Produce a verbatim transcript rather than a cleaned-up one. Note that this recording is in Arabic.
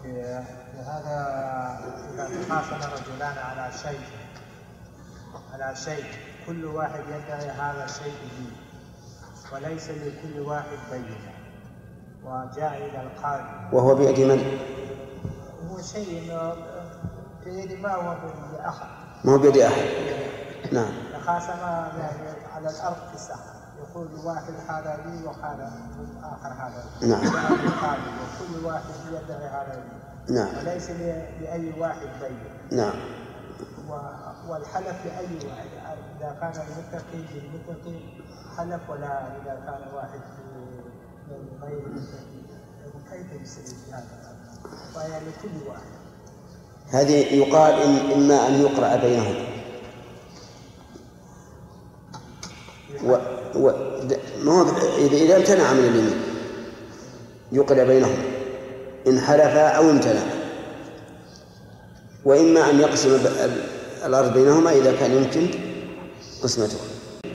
هذا إذا تخاصم رجلان على شيء على شيء كل واحد يدعي هذا الشيء لي وليس لكل واحد بينه، وجاء إلى القاضي وهو بيد من؟ هو شيء بيد ما هو بيد أحد، ما هو بيد أحد. نعم. تخاصم يعني على الأرض في الساحة، يقول واحد هذا لي وهذا آخر هذا لي. نعم. وكل واحد يدعي هذا لي. نعم. وليس لأي واحد بينه. نعم. والحلف لأي واحد، إذا كان المتقي بالمتقي حلف، ولا إذا كان واحد من غير المتقي كيف يصير هذا؟ فهي لكل واحد. هذه يقال إن إما أن يقرأ بينهم و... و... ما هو إذا إذا امتنع من اليمين يقرأ بينهم إن حلف أو امتنع، وإما أن يقسم الأرض بينهما إذا كان يمكن قسمته.